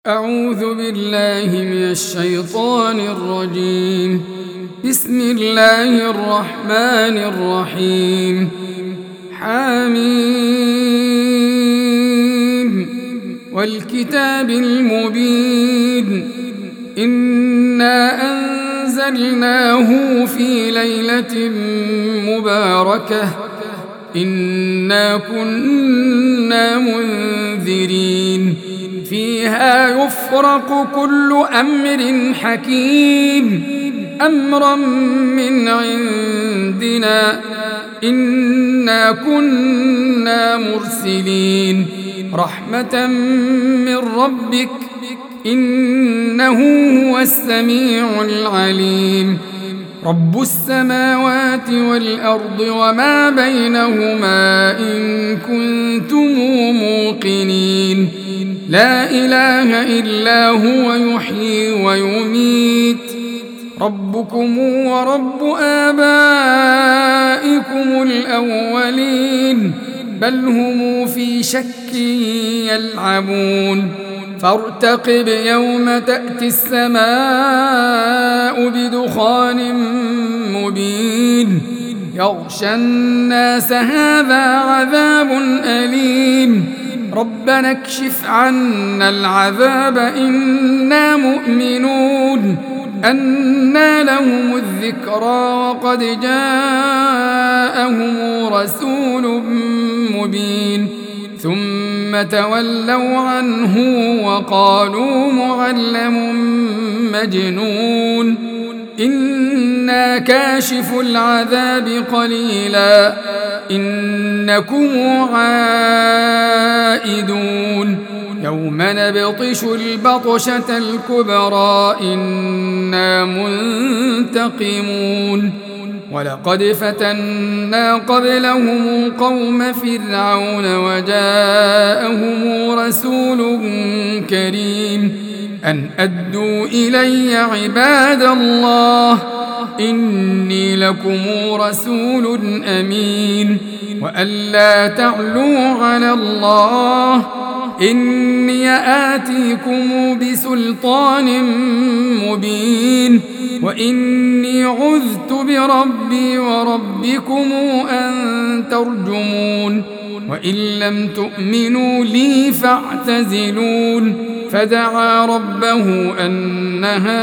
أعوذ بالله من الشيطان الرجيم. بسم الله الرحمن الرحيم. حميم والكتاب المبين. إنا أنزلناه في ليلة مباركة إنا كنا منذرين فيها يفرق كل أمر حكيم أمرا من عندنا إنا كنا مرسلين رحمة من ربك إنه هو السميع العليم. رب السماوات والأرض وما بينهما إن كنتم موقنين. لا إله إلا هو يحيي ويميت. ربكم ورب آبائكم الأولين بل هم في شك يلعبون. فارتقب يوم تأتي السماء بدخان مبين يغشى الناس هذا عذاب أليم. ربنا اكشف عنا العذاب إنا مؤمنون. أنى لهم الذكرى وقد جاءهم رسول مبين ثم تولوا عنه وقالوا معلم مجنون. إنا كاشف العذاب قليلا إنكم عائدون. يوم نبطش البطشة الكبرى إنا منتقمون. ولقد فتنا قبلهم قوم فرعون وجاءهم رسول كريم أن أدوا إلي عباد الله إني لكم رسول أمين وألا تعلوا على الله إني آتيكم بسلطان مبين وإني عذت بربي وربكم أن ترجمون. وإن لم تؤمنوا لي فاعتزلون. فدعا ربه أن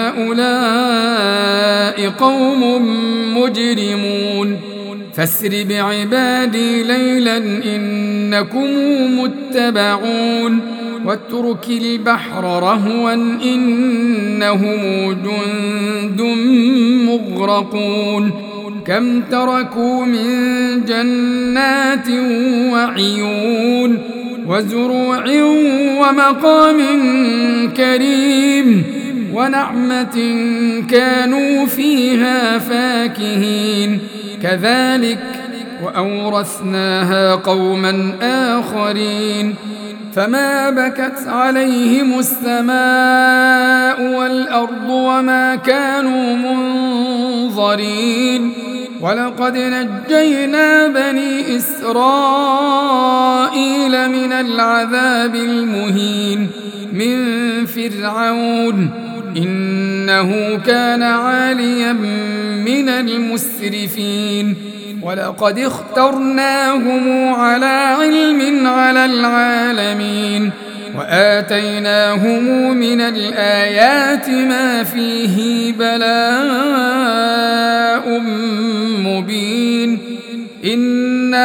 هؤلاء قوم مجرمون. فاسر بعبادي ليلا إنكم متبعون. واترك البحر رهوا إنهم جند مغرقون. كم تركوا من جنات وعيون وزروع ومقام كريم ونعمة كانوا فيها فاكهين. كذلك وأورثناها قوما آخرين. فما بكت عليهم السماء والأرض وما كانوا منظرين. ولقد نجينا بني إسرائيل من العذاب المهين من فرعون إنه كان عاليا من المسرفين. ولقد اخترناهم على علم على العالمين وآتيناهم من الآيات ما فيه بلاء مبين. إن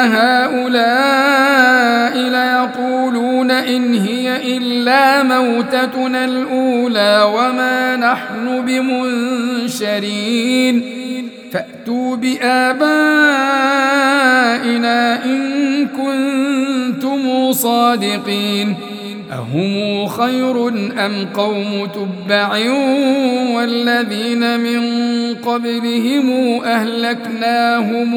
هؤلاء ليقولون إن هي إلا موتتنا الأولى وما نحن بمنشرين. فأتوا بآبائنا إن كنتم صادقين. أهم خير أم قوم تبع والذين من قبلهم أهلكناهم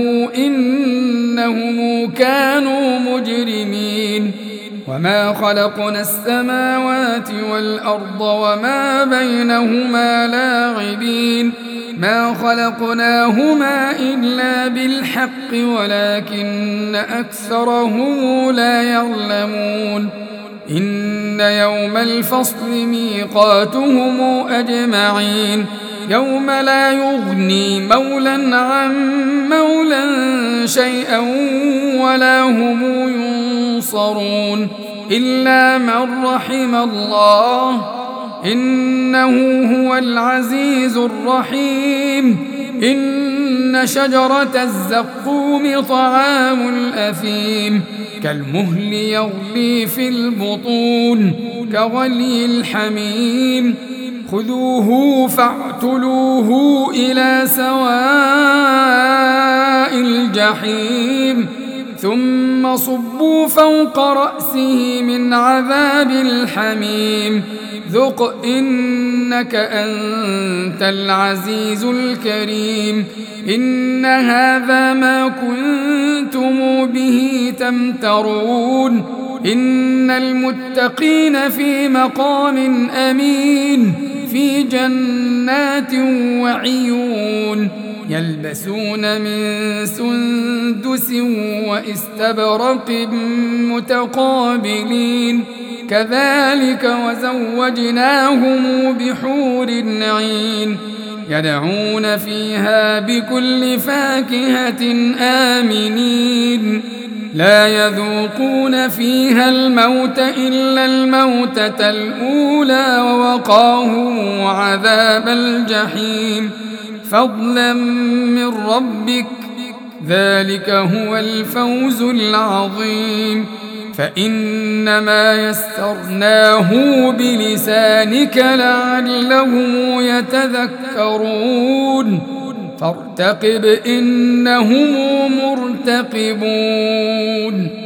إنهم كانوا مجرمين. وما خلقنا السماوات والأرض وما بينهما لاعبين. ما خلقناهما إلا بالحق ولكن أكثرهم لا يعلمون. إن يوم الفصل ميقاتهم أجمعين يوم لا يغني مولى عن مولى شيئا ولا هم ينصرون إلا من رحم الله إنه هو العزيز الرحيم إن شجرة الزقوم طعام الأثيم كالمهل يغلي في البطون كغلي الحميم خذوه فاعتلوه إلى سواء الجحيم ثم صبوا فوق رأسه من عذاب الحميم ذق إنك أنت العزيز الكريم إن هذا ما كنتم به تمترون إن المتقين في مقام أمين في جنات وعيون يلبسون من سندس واستبرق متقابلين كذلك وزوجناهم بحور عين يدعون فيها بكل فاكهة آمنين لا يذوقون فيها الموت إلا الموتة الأولى ووقاهم عذاب الجحيم فضلا من ربك ذلك هو الفوز العظيم فإنما يسرناه بلسانك لعلهم يتذكرون فارتقب إنهم مرتقبون